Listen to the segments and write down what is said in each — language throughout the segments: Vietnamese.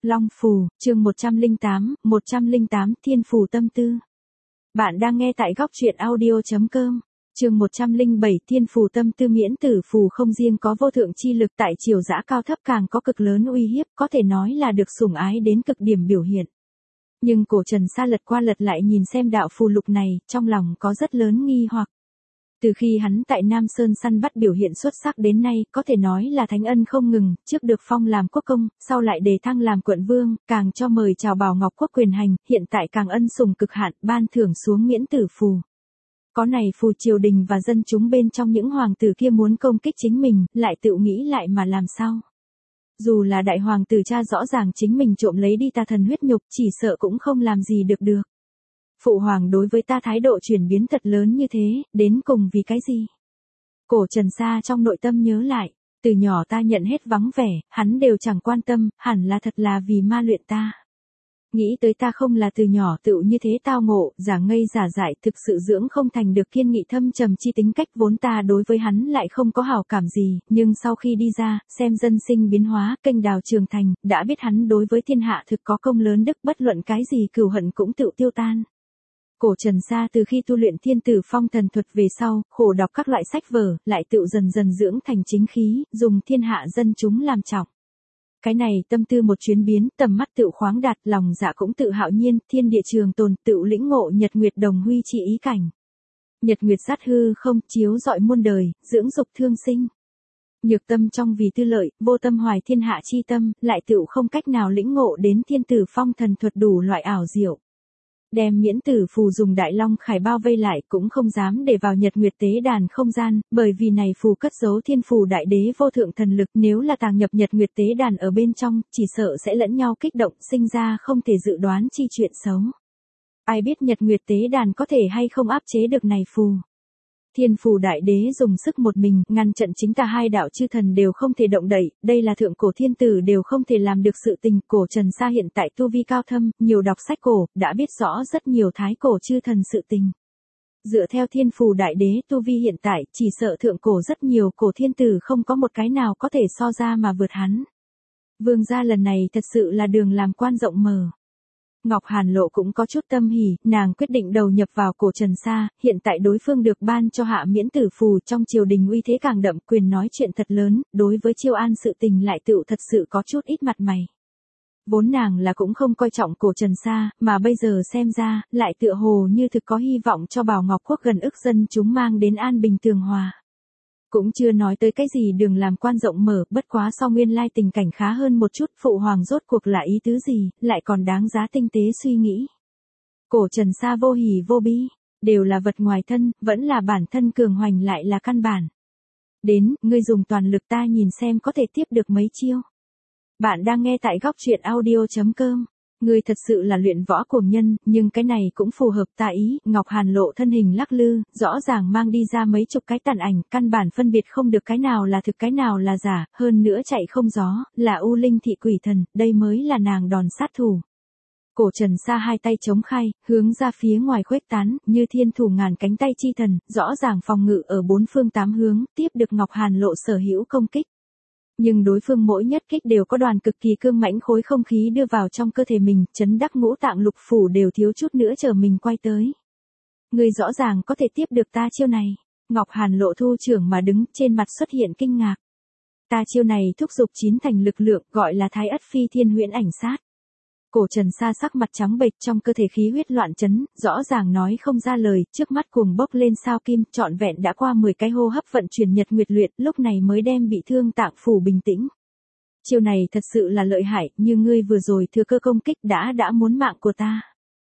Long Phù, chương 108 Thiên Phù Tâm Tư. Bạn đang nghe tại góc truyện audio.com. Chương 107 Thiên Phù Tâm Tư. Miễn tử phù không riêng có vô thượng chi lực, tại triều dã cao thấp càng có cực lớn uy hiếp, có thể nói là được sủng ái đến cực điểm biểu hiện. Nhưng Cổ Trần Sa lật qua lật lại nhìn xem đạo phù lục này, trong lòng có rất lớn nghi hoặc. Từ khi hắn tại Nam Sơn săn bắt biểu hiện xuất sắc đến nay, có thể nói là thánh ân không ngừng, trước được phong làm quốc công, sau lại đề thăng làm quận vương, càng cho mời chào Bảo Ngọc quốc quyền hành, hiện tại càng ân sủng cực hạn, ban thưởng xuống miễn tử phù. Có này phù, triều đình và dân chúng bên trong những hoàng tử kia muốn công kích chính mình, lại tự nghĩ lại mà làm sao? Dù là đại hoàng tử cha rõ ràng chính mình trộm lấy đi ta thần huyết nhục, chỉ sợ cũng không làm gì được. Phụ hoàng đối với ta thái độ chuyển biến thật lớn như thế, đến cùng vì cái gì? Cổ Trần Sa trong nội tâm nhớ lại, từ nhỏ ta nhận hết vắng vẻ, hắn đều chẳng quan tâm, hẳn là thật là vì ma luyện ta. Nghĩ tới ta không là từ nhỏ tựu như thế tao ngộ, giả ngây giả dại, thực sự dưỡng không thành được kiên nghị thâm trầm chi tính cách, vốn ta đối với hắn lại không có hảo cảm gì, nhưng sau khi đi ra, xem dân sinh biến hóa, kênh đào trường thành, đã biết hắn đối với thiên hạ thực có công lớn đức, bất luận cái gì cừu hận cũng tự tiêu tan. Cổ Trần Sa từ khi tu luyện Thiên Tử Phong thần thuật về sau, khổ đọc các loại sách vở, lại tự dần dần dưỡng thành chính khí, dùng thiên hạ dân chúng làm trọng. Cái này tâm tư một chuyến biến, tầm mắt tự khoáng đạt, lòng dạ cũng tự hạo nhiên, thiên địa trường tồn, tự lĩnh ngộ nhật nguyệt đồng huy chi ý cảnh. Nhật nguyệt sát hư không, chiếu rọi muôn đời, dưỡng dục thương sinh. Nhược tâm trong vì tư lợi, vô tâm hoài thiên hạ chi tâm, lại tự không cách nào lĩnh ngộ đến Thiên Tử Phong thần thuật đủ loại ảo diệu. Đem miễn tử phù dùng đại long khải bao vây lại, cũng không dám để vào nhật nguyệt tế đàn không gian, bởi vì này phù cất giấu thiên phù đại đế vô thượng thần lực, nếu là tàng nhập nhật nguyệt tế đàn ở bên trong, chỉ sợ sẽ lẫn nhau kích động, sinh ra không thể dự đoán chi chuyện xấu. Ai biết nhật nguyệt tế đàn có thể hay không áp chế được này phù. Thiên phù đại đế dùng sức một mình, ngăn trận chính ta hai đạo chư thần đều không thể động đậy, đây là thượng cổ thiên tử đều không thể làm được sự tình. Cổ Trần Sa hiện tại tu vi cao thâm, nhiều đọc sách cổ, đã biết rõ rất nhiều thái cổ chư thần sự tình. Dựa theo thiên phù đại đế tu vi hiện tại, chỉ sợ thượng cổ rất nhiều cổ thiên tử không có một cái nào có thể so ra mà vượt hắn. Vương gia lần này thật sự là đường làm quan rộng mở. Ngọc Hàn Lộ cũng có chút tâm hỉ, nàng quyết định đầu nhập vào Cổ Trần Sa, hiện tại đối phương được ban cho hạ miễn tử phù, trong triều đình uy thế càng đậm, quyền nói chuyện thật lớn, đối với chiêu an sự tình lại tựu thật sự có chút ít mặt mày. Vốn nàng là cũng không coi trọng Cổ Trần Sa, mà bây giờ xem ra, lại tựa hồ như thực có hy vọng cho Bảo Ngọc quốc gần ức dân chúng mang đến an bình tường hòa. Cũng chưa nói tới cái gì đường làm quan rộng mở, bất quá sau nguyên lai tình cảnh khá hơn một chút, phụ hoàng rốt cuộc là ý tứ gì, lại còn đáng giá tinh tế suy nghĩ. Cổ Trần Sa vô hỉ vô bi, đều là vật ngoài thân, vẫn là bản thân cường hoành lại là căn bản. Đến, ngươi dùng toàn lực ta nhìn xem có thể tiếp được mấy chiêu. Bạn đang nghe tại góc truyện audio.com. Ngươi thật sự là luyện võ cuồng nhân, nhưng cái này cũng phù hợp ta ý. Ngọc Hàn Lộ thân hình lắc lư, rõ ràng mang đi ra mấy chục cái tàn ảnh, căn bản phân biệt không được cái nào là thực cái nào là giả, hơn nữa chạy không gió, là U Linh thị quỷ thần, đây mới là nàng đòn sát thủ. Cổ Trần Sa hai tay chống khai, hướng ra phía ngoài khuếch tán, như thiên thủ ngàn cánh tay chi thần, rõ ràng phòng ngự ở bốn phương tám hướng, tiếp được Ngọc Hàn Lộ sở hữu công kích. Nhưng đối phương mỗi nhất kích đều có đoàn cực kỳ cương mãnh khối không khí đưa vào trong cơ thể mình, chấn đắc ngũ tạng lục phủ đều thiếu chút nữa chờ mình quay tới. Người rõ ràng có thể tiếp được ta chiêu này. Ngọc Hàn Lộ thu trưởng mà đứng, trên mặt xuất hiện kinh ngạc. Ta chiêu này thúc giục chín thành lực lượng, gọi là Thái Ất Phi Thiên Huyễn Ảnh Sát. Cổ Trần Sa sắc mặt trắng bệch, trong cơ thể khí huyết loạn chấn, rõ ràng nói không ra lời, trước mắt cuồng bốc lên sao kim, trọn vẹn đã qua 10 cái hô hấp vận chuyển nhật nguyệt luyện, lúc này mới đem bị thương tạng phủ bình tĩnh. Chiêu này thật sự là lợi hại, như ngươi vừa rồi thừa cơ công kích đã muốn mạng của ta.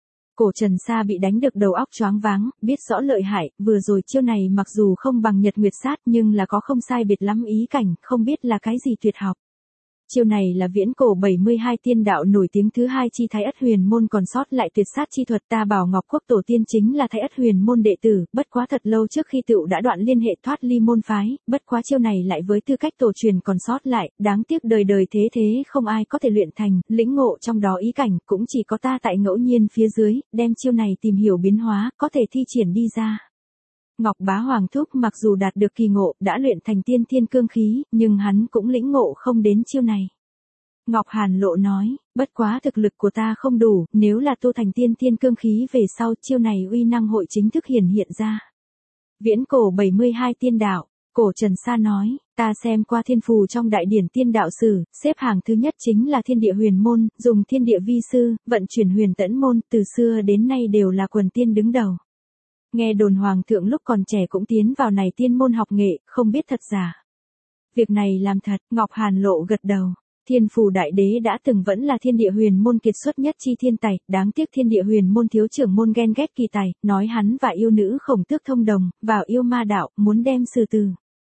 Cổ Trần Sa bị đánh được đầu óc choáng váng, biết rõ lợi hại, vừa rồi chiêu này mặc dù không bằng nhật nguyệt sát nhưng là có không sai biệt lắm ý cảnh, không biết là cái gì tuyệt học. Chiêu này là viễn cổ 72 tiên đạo nổi tiếng thứ hai chi Thái Ất Huyền môn còn sót lại tuyệt sát chi thuật, ta Bảo Ngọc quốc tổ tiên chính là Thái Ất Huyền môn đệ tử, bất quá thật lâu trước khi tựu đã đoạn liên hệ thoát ly môn phái, bất quá chiêu này lại với tư cách tổ truyền còn sót lại, đáng tiếc đời đời thế không ai có thể luyện thành, lĩnh ngộ trong đó ý cảnh, cũng chỉ có ta tại ngẫu nhiên phía dưới, đem chiêu này tìm hiểu biến hóa, có thể thi triển đi ra. Ngọc Bá Hoàng thúc mặc dù đạt được kỳ ngộ, đã luyện thành tiên thiên cương khí, nhưng hắn cũng lĩnh ngộ không đến chiêu này. Ngọc Hàn Lộ nói, Bất quá thực lực của ta không đủ, nếu là tu thành tiên thiên cương khí về sau chiêu này uy năng hội chính thức hiện ra. Viễn cổ 72 tiên đạo, Cổ Trần Sa nói, ta xem qua thiên phù trong đại điển tiên đạo sử, xếp hàng thứ nhất chính là thiên địa huyền môn, dùng thiên địa vi sư, vận chuyển huyền tẫn môn, từ xưa đến nay đều là quần tiên đứng đầu. Nghe đồn hoàng thượng lúc còn trẻ cũng tiến vào này tiên môn học nghệ, không biết thật giả. Việc này làm thật, Ngọc Hàn Lộ gật đầu. Thiên phù đại đế đã từng vẫn là thiên địa huyền môn kiệt xuất nhất chi thiên tài, đáng tiếc thiên địa huyền môn thiếu trưởng môn ghen ghét kỳ tài, nói hắn và yêu nữ Khổng Tước thông đồng, vào yêu ma đạo, muốn đem xử tử.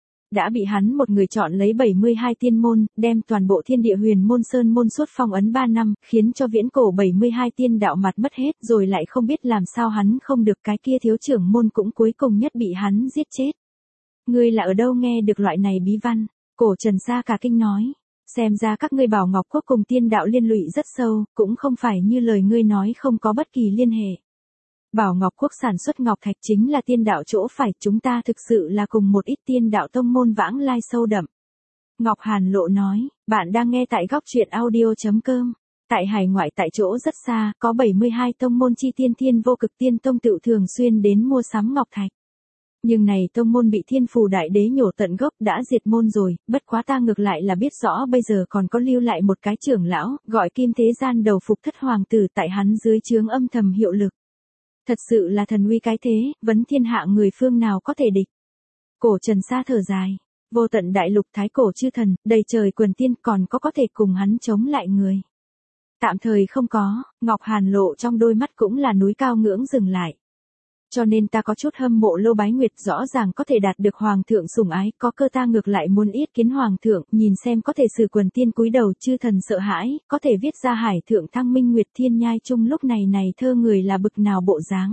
Đã bị hắn một người chọn lấy 72 tiên môn, đem toàn bộ thiên địa huyền môn sơn môn suốt phong ấn 3 năm, khiến cho viễn cổ 72 tiên đạo mặt mất hết, rồi lại không biết làm sao hắn không được cái kia thiếu trưởng môn cũng cuối cùng nhất bị hắn giết chết. Ngươi là ở đâu nghe được loại này bí văn? Cổ Trần Sa cả kinh nói. Xem ra các ngươi Bảo Ngọc Quốc cùng tiên đạo liên lụy rất sâu, cũng không phải như lời ngươi nói không có bất kỳ liên hệ. Bảo Ngọc Quốc sản xuất ngọc thạch chính là tiên đạo chỗ phải, chúng ta thực sự là cùng một ít tiên đạo tông môn vãng lai sâu đậm. Ngọc Hàn Lộ nói, bạn đang nghe tại góc truyện audio.com. Tại hải ngoại tại chỗ rất xa, có 72 tông môn chi tiên thiên vô cực tiên tông tự thường xuyên đến mua sắm ngọc thạch. Nhưng này tông môn bị thiên phù đại đế nhổ tận gốc đã diệt môn rồi, bất quá ta ngược lại là biết rõ bây giờ còn có lưu lại một cái trưởng lão, gọi Kim Thế Gian đầu phục thất hoàng tử tại hắn dưới trướng âm thầm hiệu lực. Thật sự là thần uy cái thế, vấn thiên hạ người phương nào có thể địch. Cổ Trần Sa thở dài, vô tận đại lục thái cổ chư thần, đầy trời quần tiên còn có thể cùng hắn chống lại người. Tạm thời không có, Ngọc Hàn Lộ trong đôi mắt cũng là núi cao ngưỡng dừng lại. Cho nên ta có chút hâm mộ Lô Bái Nguyệt, rõ ràng có thể đạt được hoàng thượng sủng ái, có cơ ta ngược lại muốn yết kiến hoàng thượng, nhìn xem có thể xử quần tiên cúi đầu chư thần sợ hãi, có thể viết ra hải thượng thăng minh nguyệt thiên nhai chung lúc này thơ người là bực nào bộ dáng.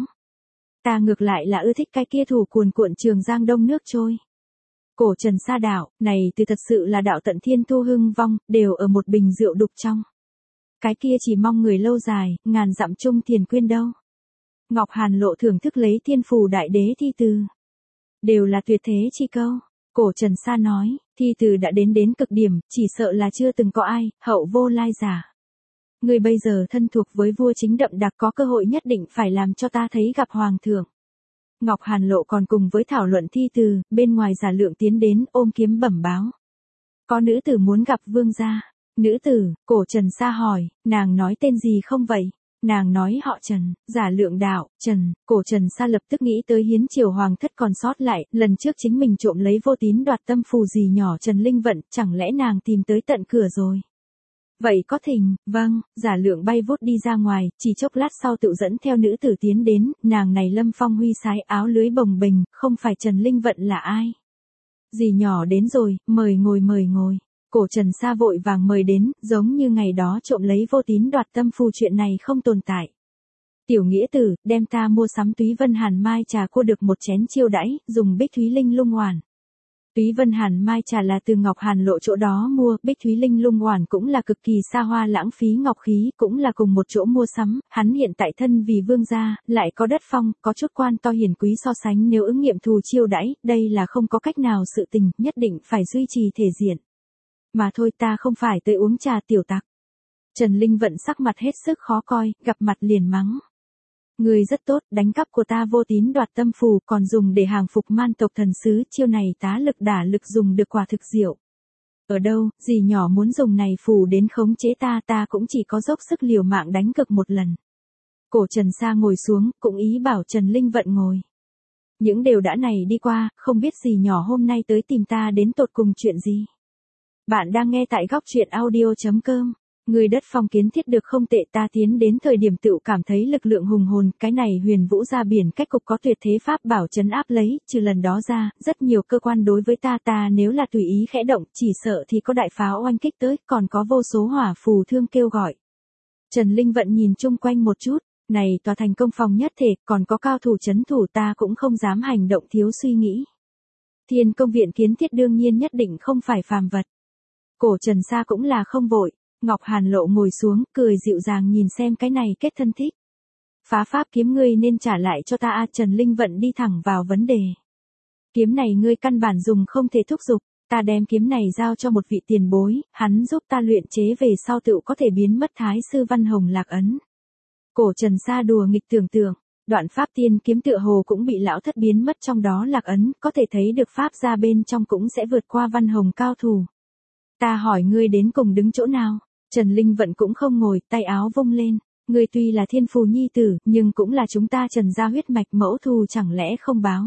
Ta ngược lại là ưa thích cái kia thủ cuồn cuộn Trường Giang đông nước trôi. Cổ Trần Sa đạo, này từ thật sự là đạo tận thiên thu hưng vong, đều ở một bình rượu đục trong. Cái kia chỉ mong người lâu dài, ngàn dặm chung thiền quyên đâu. Ngọc Hàn Lộ thưởng thức lấy thiên phù đại đế thi từ. Đều là tuyệt thế chi câu. Cổ Trần Sa nói, thi từ đã đến cực điểm, chỉ sợ là chưa từng có ai, hậu vô lai giả. Người bây giờ thân thuộc với vua chính đậm đặc có cơ hội nhất định phải làm cho ta thấy gặp hoàng thượng. Ngọc Hàn Lộ còn cùng với thảo luận thi từ, bên ngoài Giả Lượng tiến đến ôm kiếm bẩm báo. Có nữ tử muốn gặp vương gia. Nữ tử, Cổ Trần Sa hỏi, nàng nói tên gì không vậy? Nàng nói họ Trần, Giả Lượng đạo, Trần, Cổ Trần Sa lập tức nghĩ tới hiến triều hoàng thất còn sót lại, lần trước chính mình trộm lấy vô tín đoạt tâm phù gì nhỏ Trần Linh Vận, chẳng lẽ nàng tìm tới tận cửa rồi. Vậy có thỉnh, vâng, Giả Lượng bay vút đi ra ngoài, chỉ chốc lát sau tự dẫn theo nữ tử tiến đến, nàng này lâm phong huy sái áo lưới bồng bềnh, không phải Trần Linh Vận là ai. Dì nhỏ đến rồi, mời ngồi. Cổ Trần Sa vội vàng mời đến, giống như ngày đó trộm lấy vô tín đoạt tâm phù chuyện này không tồn tại. Tiểu nghĩa tử, đem ta mua sắm Túy Vân Hàn Mai trà cua được một chén chiêu đãi, dùng Bích Thúy Linh Lung Oản. Túy Vân Hàn Mai trà là từ Ngọc Hàn Lộ chỗ đó mua, Bích Thúy Linh Lung Oản cũng là cực kỳ xa hoa lãng phí ngọc khí, cũng là cùng một chỗ mua sắm, hắn hiện tại thân vì vương gia, lại có đất phong, có chút quan to hiển quý so sánh nếu ứng nghiệm thù chiêu đãi, đây là không có cách nào sự tình, nhất định phải duy trì thể diện. Mà thôi ta không phải tới uống trà tiểu tặc. Trần Linh Vận sắc mặt hết sức khó coi, gặp mặt liền mắng. Người rất tốt, đánh cắp của ta vô tín đoạt tâm phù còn dùng để hàng phục man tộc thần sứ, chiêu này tá lực đả lực dùng được quả thực diệu. Ở đâu, dì nhỏ muốn dùng này phù đến khống chế ta cũng chỉ có dốc sức liều mạng đánh cực một lần. Cổ Trần Sa ngồi xuống, cũng ý bảo Trần Linh Vận ngồi. Những điều đã này đi qua, không biết dì nhỏ hôm nay tới tìm ta đến tột cùng chuyện gì. Bạn đang nghe tại góc truyện audio.com. Người đất phong kiến thiết được không tệ, ta tiến đến thời điểm tựu cảm thấy lực lượng hùng hồn, cái này Huyền Vũ ra biển cách cục có tuyệt thế pháp bảo trấn áp lấy, trừ lần đó ra, rất nhiều cơ quan đối với ta nếu là tùy ý khẽ động, chỉ sợ thì có đại pháo oanh kích tới, còn có vô số hỏa phù thương kêu gọi. Trần Linh Vận nhìn chung quanh một chút, này tòa thành công phòng nhất thể, còn có cao thủ trấn thủ ta cũng không dám hành động thiếu suy nghĩ. Thiên Công viện kiến thiết đương nhiên nhất định không phải phàm vật. Cổ Trần Sa cũng là không vội. Ngọc Hàn Lộ ngồi xuống, cười dịu dàng nhìn xem cái này kết thân thích. Phá pháp kiếm ngươi nên trả lại cho ta. Trần Linh Vận đi thẳng vào vấn đề. Kiếm này ngươi căn bản dùng không thể thúc giục, Ta đem kiếm này giao cho một vị tiền bối, hắn giúp ta luyện chế về sau tựu có thể biến mất Thái sư Văn Hồng lạc ấn. Cổ Trần Sa đùa nghịch tưởng tượng, đoạn pháp tiên kiếm tựa hồ cũng bị lão thất biến mất trong đó lạc ấn, có thể thấy được pháp ra bên trong cũng sẽ vượt qua Văn Hồng cao thủ. Ta hỏi ngươi đến cùng đứng chỗ nào? Trần Linh Vận cũng không ngồi, tay áo vung lên. Ngươi tuy là thiên phù nhi tử, nhưng cũng là chúng ta Trần gia huyết mạch, mẫu thù chẳng lẽ không báo?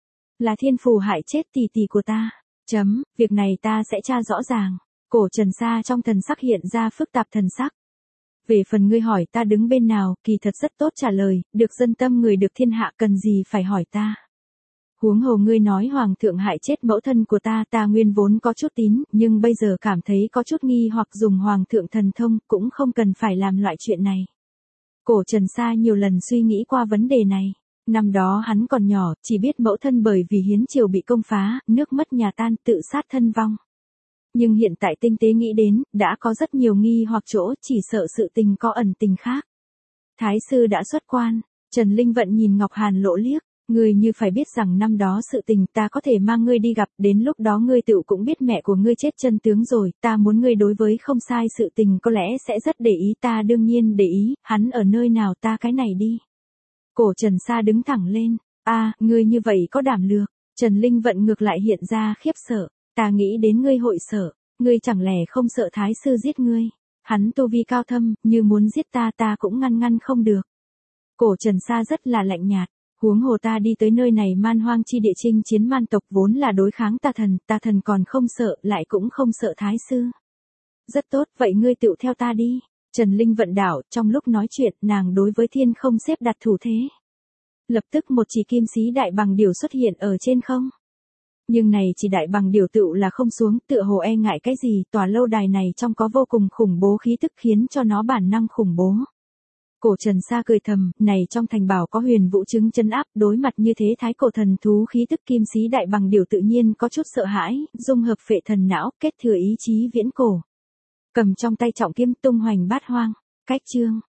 Là thiên phù hại chết tỷ tỷ của ta. Việc này ta sẽ tra rõ ràng. Cổ Trần Sa trong thần sắc hiện ra phức tạp thần sắc. Về phần ngươi hỏi ta đứng bên nào, kỳ thật rất tốt trả lời, được dân tâm người được thiên hạ, cần gì phải hỏi ta. Huống hồ ngươi nói hoàng thượng hại chết mẫu thân của ta, ta nguyên vốn có chút tín, nhưng bây giờ cảm thấy có chút nghi hoặc dùng hoàng thượng thần thông, cũng không cần phải làm loại chuyện này. Cổ Trần Sa nhiều lần suy nghĩ qua vấn đề này. Năm đó hắn còn nhỏ, chỉ biết mẫu thân bởi vì hiến triều bị công phá, nước mất nhà tan, tự sát thân vong. Nhưng hiện tại tinh tế nghĩ đến, đã có rất nhiều nghi hoặc chỗ, chỉ sợ sự tình có ẩn tình khác. Thái sư đã xuất quan, Trần Linh Vận nhìn Ngọc Hàn Lộ liếc, ngươi như phải biết rằng năm đó sự tình ta có thể mang ngươi đi gặp, đến lúc đó ngươi tự cũng biết mẹ của ngươi chết chân tướng rồi, ta muốn ngươi đối với không sai sự tình có lẽ sẽ rất để ý, ta đương nhiên để ý, hắn ở nơi nào ta cái này đi. Cổ Trần Sa đứng thẳng lên, ngươi như vậy có đảm lược, Trần Linh Vận ngược lại hiện ra khiếp sợ, ta nghĩ đến ngươi hội sợ, ngươi chẳng lẽ không sợ thái sư giết ngươi, hắn tu vi cao thâm, như muốn giết ta cũng ngăn không được. Cổ Trần Sa rất là lạnh nhạt, huống hồ ta đi tới nơi này man hoang chi địa chinh chiến man tộc vốn là đối kháng ta thần còn không sợ, lại cũng không sợ thái sư. Rất tốt, vậy ngươi tựu theo ta đi. Trần Linh Vận đảo, trong lúc nói chuyện, nàng đối với thiên không xếp đặt thủ thế. Lập tức một chỉ kim sĩ đại bằng điểu xuất hiện ở trên không. Nhưng này chỉ đại bằng điểu tựu là không xuống, tựa hồ e ngại cái gì, tòa lâu đài này trong có vô cùng khủng bố khí tức khiến cho nó bản năng khủng bố. Cổ Trần Sa cười thầm, này trong thành bảo có huyền vũ chứng chân áp, đối mặt như thế thái cổ thần thú khí tức kim sĩ đại bằng điểu tự nhiên có chút sợ hãi, dung hợp phệ thần não, kết thừa ý chí viễn cổ. Cầm trong tay trọng kiếm tung hoành bát hoang, cách chương.